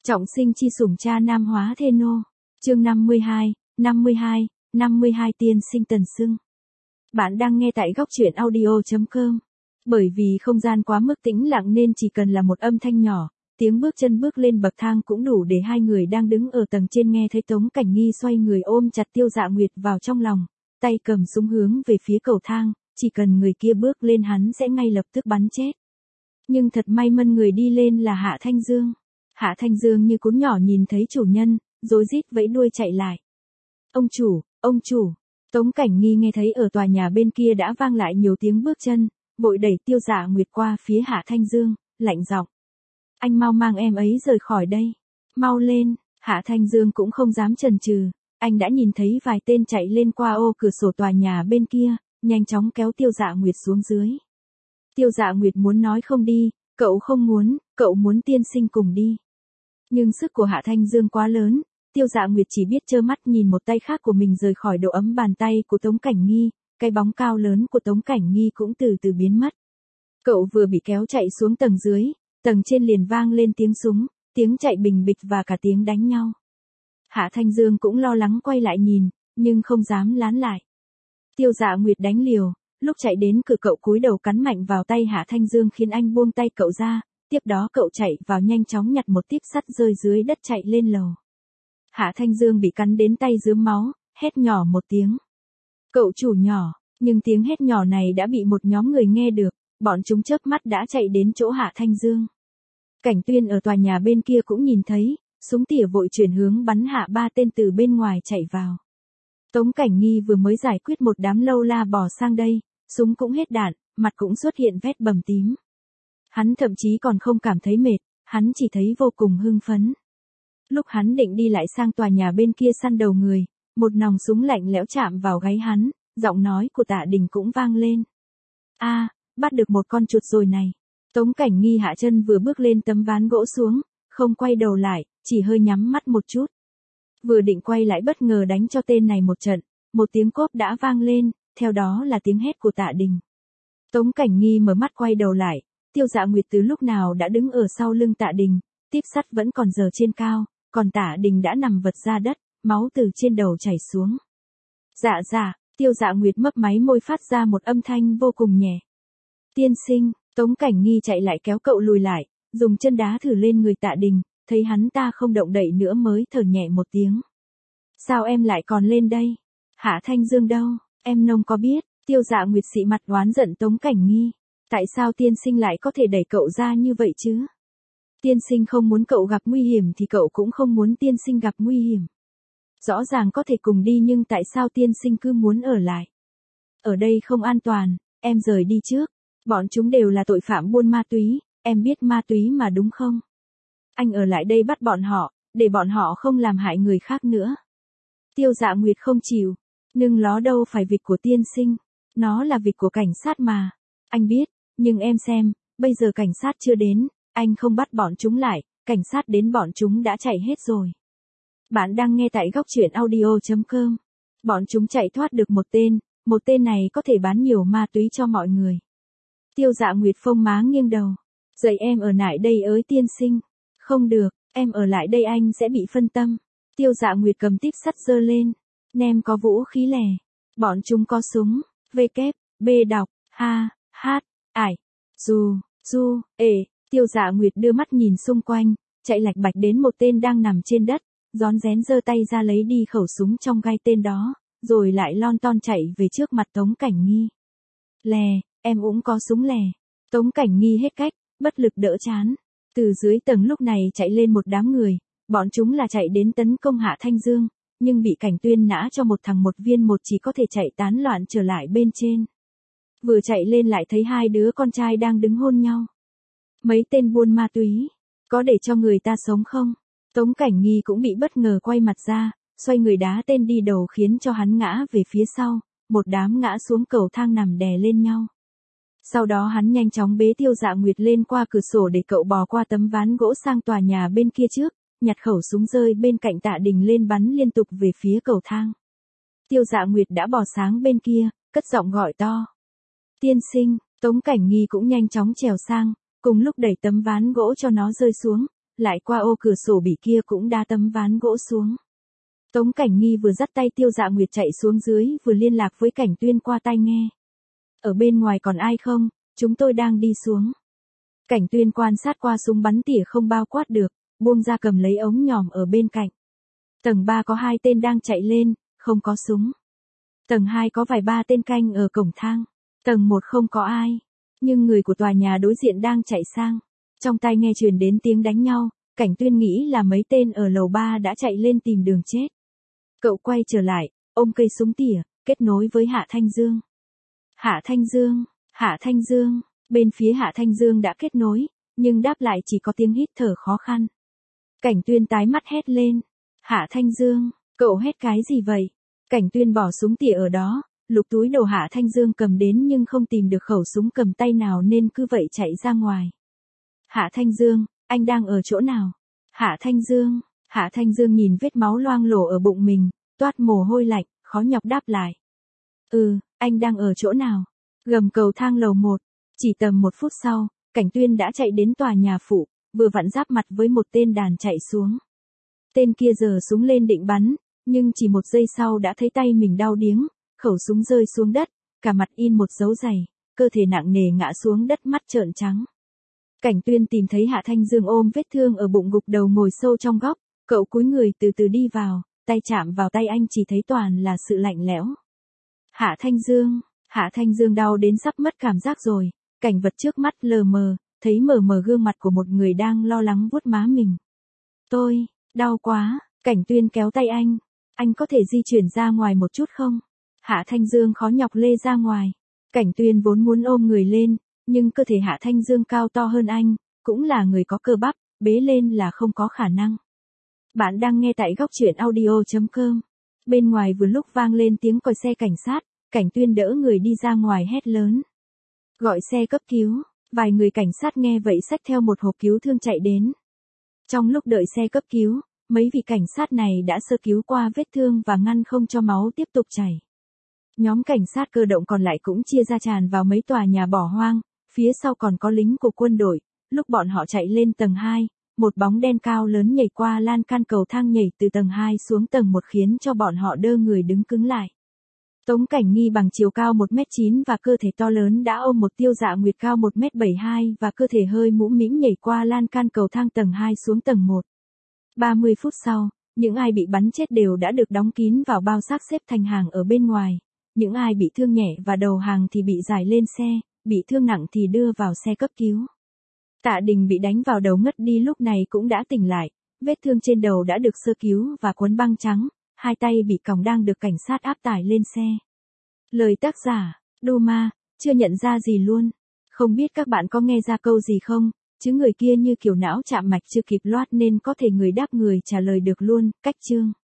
Trọng sinh chi sủng cha nam hóa thê nô. Chương 52 tiên sinh Tần Sưng. Bạn đang nghe tại góc truyện audio.com. Bởi vì không gian quá mức tĩnh lặng nên chỉ cần là một âm thanh nhỏ, tiếng bước chân bước lên bậc thang cũng đủ để hai người đang đứng ở tầng trên nghe thấy Tống Cảnh Nghi xoay người ôm chặt Tiêu Dạ Nguyệt vào trong lòng, tay cầm súng hướng về phía cầu thang, chỉ cần người kia bước lên hắn sẽ ngay lập tức bắn chết. Nhưng thật may mắn người đi lên là Hạ Thanh Dương. Hạ Thanh Dương như cún nhỏ nhìn thấy chủ nhân, rối rít vẫy đuôi chạy lại. Ông chủ, Tống Cảnh Nghi nghe thấy ở tòa nhà bên kia đã vang lại nhiều tiếng bước chân, vội đẩy Tiêu Dạ Nguyệt qua phía Hạ Thanh Dương, lạnh giọng. Anh mau mang em ấy rời khỏi đây. Mau lên. Hạ Thanh Dương cũng không dám chần chừ, anh đã nhìn thấy vài tên chạy lên qua ô cửa sổ tòa nhà bên kia, nhanh chóng kéo Tiêu Dạ Nguyệt xuống dưới. Tiêu Dạ Nguyệt muốn nói không đi, cậu không muốn, cậu muốn tiên sinh cùng đi. Nhưng sức của Hạ Thanh Dương quá lớn, Tiêu Dạ Nguyệt chỉ biết trơ mắt nhìn một tay khác của mình rời khỏi độ ấm bàn tay của Tống Cảnh Nghi, cái bóng cao lớn của Tống Cảnh Nghi cũng từ từ biến mất. Cậu vừa bị kéo chạy xuống tầng dưới, tầng trên liền vang lên tiếng súng, tiếng chạy bình bịch và cả tiếng đánh nhau. Hạ Thanh Dương cũng lo lắng quay lại nhìn, nhưng không dám lán lại. Tiêu Dạ Nguyệt đánh liều, lúc chạy đến cửa cậu cúi đầu cắn mạnh vào tay Hạ Thanh Dương khiến anh buông tay cậu ra, tiếp đó cậu chạy vào nhanh chóng nhặt một típ sắt rơi dưới đất chạy lên lầu. Hạ Thanh Dương bị cắn đến tay rướm máu, hét nhỏ một tiếng. Cậu chủ nhỏ, nhưng tiếng hét nhỏ này đã bị một nhóm người nghe được, bọn chúng chớp mắt đã chạy đến chỗ Hạ Thanh Dương. Cảnh Tuyên ở tòa nhà bên kia cũng nhìn thấy, súng tỉa vội chuyển hướng bắn hạ ba tên từ bên ngoài chạy vào. Tống Cảnh Nghi vừa mới giải quyết một đám lâu la bò sang đây, súng cũng hết đạn, mặt cũng xuất hiện vết bầm tím. Hắn thậm chí còn không cảm thấy mệt, hắn chỉ thấy vô cùng hưng phấn. Lúc hắn định đi lại sang tòa nhà bên kia săn đầu người, một nòng súng lạnh lẽo chạm vào gáy hắn, giọng nói của Tạ Đình cũng vang lên. Bắt được một con chuột rồi này. Tống Cảnh Nghi hạ chân vừa bước lên tấm ván gỗ xuống, không quay đầu lại, chỉ hơi nhắm mắt một chút. Vừa định quay lại bất ngờ đánh cho tên này một trận, một tiếng cốp đã vang lên, theo đó là tiếng hét của Tạ Đình. Tống Cảnh Nghi mở mắt quay đầu lại, Tiêu Dạ Nguyệt từ lúc nào đã đứng ở sau lưng Tạ Đình, típ sắt vẫn còn giở trên cao, còn Tạ Đình đã nằm vật ra đất, máu từ trên đầu chảy xuống. Dạ, Tiêu Dạ Nguyệt mấp máy môi phát ra một âm thanh vô cùng nhẹ. Tiên sinh, Tống Cảnh Nghi chạy lại kéo cậu lùi lại, dùng chân đá thử lên người Tạ Đình, thấy hắn ta không động đậy nữa mới thở nhẹ một tiếng. Sao em lại còn lên đây? Hạ Thanh Dương đâu? Em nông có biết? Tiêu Dạ Nguyệt xị mặt oán giận Tống Cảnh Nghi. Tại sao tiên sinh lại có thể đẩy cậu ra như vậy chứ? Tiên sinh không muốn cậu gặp nguy hiểm thì cậu cũng không muốn tiên sinh gặp nguy hiểm. Rõ ràng có thể cùng đi nhưng tại sao tiên sinh cứ muốn ở lại? Ở đây không an toàn, em rời đi trước. Bọn chúng đều là tội phạm buôn ma túy, em biết ma túy mà đúng không? Anh ở lại đây bắt bọn họ, để bọn họ không làm hại người khác nữa. Tiêu Dạ Nguyệt không chịu, nhưng nó đâu phải việc của tiên sinh, nó là việc của cảnh sát mà. Anh biết, nhưng em xem, bây giờ cảnh sát chưa đến, anh không bắt bọn chúng lại, cảnh sát đến bọn chúng đã chạy hết rồi. Bạn đang nghe tại góc truyện audio.com. Bọn chúng chạy thoát được một tên này có thể bán nhiều ma túy cho mọi người. Tiêu Dạ Nguyệt phông má nghiêng đầu. Dậy em ở lại đây ới tiên sinh. Không được, em ở lại đây anh sẽ bị phân tâm. Tiêu Dạ Nguyệt cầm típ sắt giơ lên. Nem có vũ khí lẻ. Bọn chúng có súng. B đọc. Tiêu Dạ Nguyệt đưa mắt nhìn xung quanh, chạy lạch bạch đến một tên đang nằm trên đất, rón rén giơ tay ra lấy đi khẩu súng trong gai tên đó, rồi lại lon ton chạy về trước mặt Tống Cảnh Nghi. Lè, em cũng có súng lè. Tống Cảnh Nghi hết cách, bất lực đỡ chán. Từ dưới tầng lúc này chạy lên một đám người, bọn chúng là chạy đến tấn công Hạ Thanh Dương, nhưng bị Cảnh Tuyên nã cho một thằng một viên một chỉ có thể chạy tán loạn trở lại bên trên. Vừa chạy lên lại thấy hai đứa con trai đang đứng hôn nhau. Mấy tên buôn ma túy, có để cho người ta sống không? Tống Cảnh Nghi cũng bị bất ngờ quay mặt ra, xoay người đá tên đi đầu khiến cho hắn ngã về phía sau, một đám ngã xuống cầu thang nằm đè lên nhau. Sau đó hắn nhanh chóng bế Tiêu Dạ Nguyệt lên qua cửa sổ để cậu bò qua tấm ván gỗ sang tòa nhà bên kia trước, nhặt khẩu súng rơi bên cạnh Tạ Đình lên bắn liên tục về phía cầu thang. Tiêu Dạ Nguyệt đã bò sáng bên kia, cất giọng gọi to. Tiên sinh, Tống Cảnh Nghi cũng nhanh chóng trèo sang, cùng lúc đẩy tấm ván gỗ cho nó rơi xuống, lại qua ô cửa sổ bị kia cũng đá tấm ván gỗ xuống. Tống Cảnh Nghi vừa dắt tay Tiêu Dạ Nguyệt chạy xuống dưới vừa liên lạc với Cảnh Tuyên qua tai nghe. Ở bên ngoài còn ai không, chúng tôi đang đi xuống. Cảnh Tuyên quan sát qua súng bắn tỉa không bao quát được, buông ra cầm lấy ống nhòm ở bên cạnh. Tầng 3 có 2 tên đang chạy lên, không có súng. Tầng 2 có vài ba tên canh ở cổng thang. Tầng 1 không có ai. Nhưng người của tòa nhà đối diện đang chạy sang. Trong tai nghe truyền đến tiếng đánh nhau, Cảnh Tuyên nghĩ là mấy tên ở lầu 3 đã chạy lên tìm đường chết. Cậu quay trở lại, ôm cây súng tỉa, kết nối với Hạ Thanh Dương. Hạ Thanh Dương, bên phía Hạ Thanh Dương đã kết nối, nhưng đáp lại chỉ có tiếng hít thở khó khăn. Cảnh Tuyên tái mắt hét lên. Hạ Thanh Dương, cậu hét cái gì vậy? Cảnh Tuyên bỏ súng tỉa ở đó, lục túi đồ Hạ Thanh Dương cầm đến nhưng không tìm được khẩu súng cầm tay nào nên cứ vậy chạy ra ngoài. Hạ Thanh Dương, anh đang ở chỗ nào? Hạ Thanh Dương nhìn vết máu loang lổ ở bụng mình, toát mồ hôi lạnh, khó nhọc đáp lại. Anh đang ở chỗ nào? Gầm cầu thang lầu 1. Chỉ tầm 1 phút sau, Cảnh Tuyên đã chạy đến tòa nhà phụ, vừa vặn giáp mặt với một tên đàn chạy xuống. Tên kia giơ súng lên định bắn, nhưng chỉ 1 giây sau đã thấy tay mình đau điếng, khẩu súng rơi xuống đất, cả mặt in một dấu giày, cơ thể nặng nề ngã xuống đất mắt trợn trắng. Cảnh Tuyên tìm thấy Hạ Thanh Dương ôm vết thương ở bụng gục đầu ngồi sâu trong góc, cậu cúi người từ từ đi vào, tay chạm vào tay anh chỉ thấy toàn là sự lạnh lẽo. Hạ Thanh Dương đau đến sắp mất cảm giác rồi, cảnh vật trước mắt lờ mờ, thấy mờ mờ gương mặt của một người đang lo lắng vuốt má mình. Tôi, đau quá, Cảnh Tuyên kéo tay anh có thể di chuyển ra ngoài một chút không? Hạ Thanh Dương khó nhọc lê ra ngoài. Cảnh Tuyên vốn muốn ôm người lên, nhưng cơ thể Hạ Thanh Dương cao to hơn anh, cũng là người có cơ bắp, bế lên là không có khả năng. Bạn đang nghe tại góc truyện audio.com. Bên ngoài vừa lúc vang lên tiếng còi xe cảnh sát, Cảnh Tuyên đỡ người đi ra ngoài hét lớn. Gọi xe cấp cứu, vài người cảnh sát nghe vậy xách theo một hộp cứu thương chạy đến. Trong lúc đợi xe cấp cứu, mấy vị cảnh sát này đã sơ cứu qua vết thương và ngăn không cho máu tiếp tục chảy. Nhóm cảnh sát cơ động còn lại cũng chia ra tràn vào mấy tòa nhà bỏ hoang, phía sau còn có lính của quân đội. Lúc bọn họ chạy lên tầng 2, một bóng đen cao lớn nhảy qua lan can cầu thang nhảy từ tầng 2 xuống tầng 1 khiến cho bọn họ đơ người đứng cứng lại. Tống Cảnh Nghi bằng chiều cao 1m9 và cơ thể to lớn đã ôm một Tiêu Dạ Nguyệt cao 1m72 và cơ thể hơi mũm mĩm nhảy qua lan can cầu thang tầng 2 xuống tầng 1. 30 phút sau, những ai bị bắn chết đều đã được đóng kín vào bao xác xếp thành hàng ở bên ngoài. Những ai bị thương nhẹ và đầu hàng thì bị giải lên xe, bị thương nặng thì đưa vào xe cấp cứu. Tạ Đình bị đánh vào đầu ngất đi lúc này cũng đã tỉnh lại, vết thương trên đầu đã được sơ cứu và quấn băng trắng, hai tay bị còng đang được cảnh sát áp tải lên xe. Lời tác giả, Duma, chưa nhận ra gì luôn. Không biết các bạn có nghe ra câu gì không, chứ người kia như kiểu não chạm mạch chưa kịp loát nên có thể người đáp người trả lời được luôn, cách chương.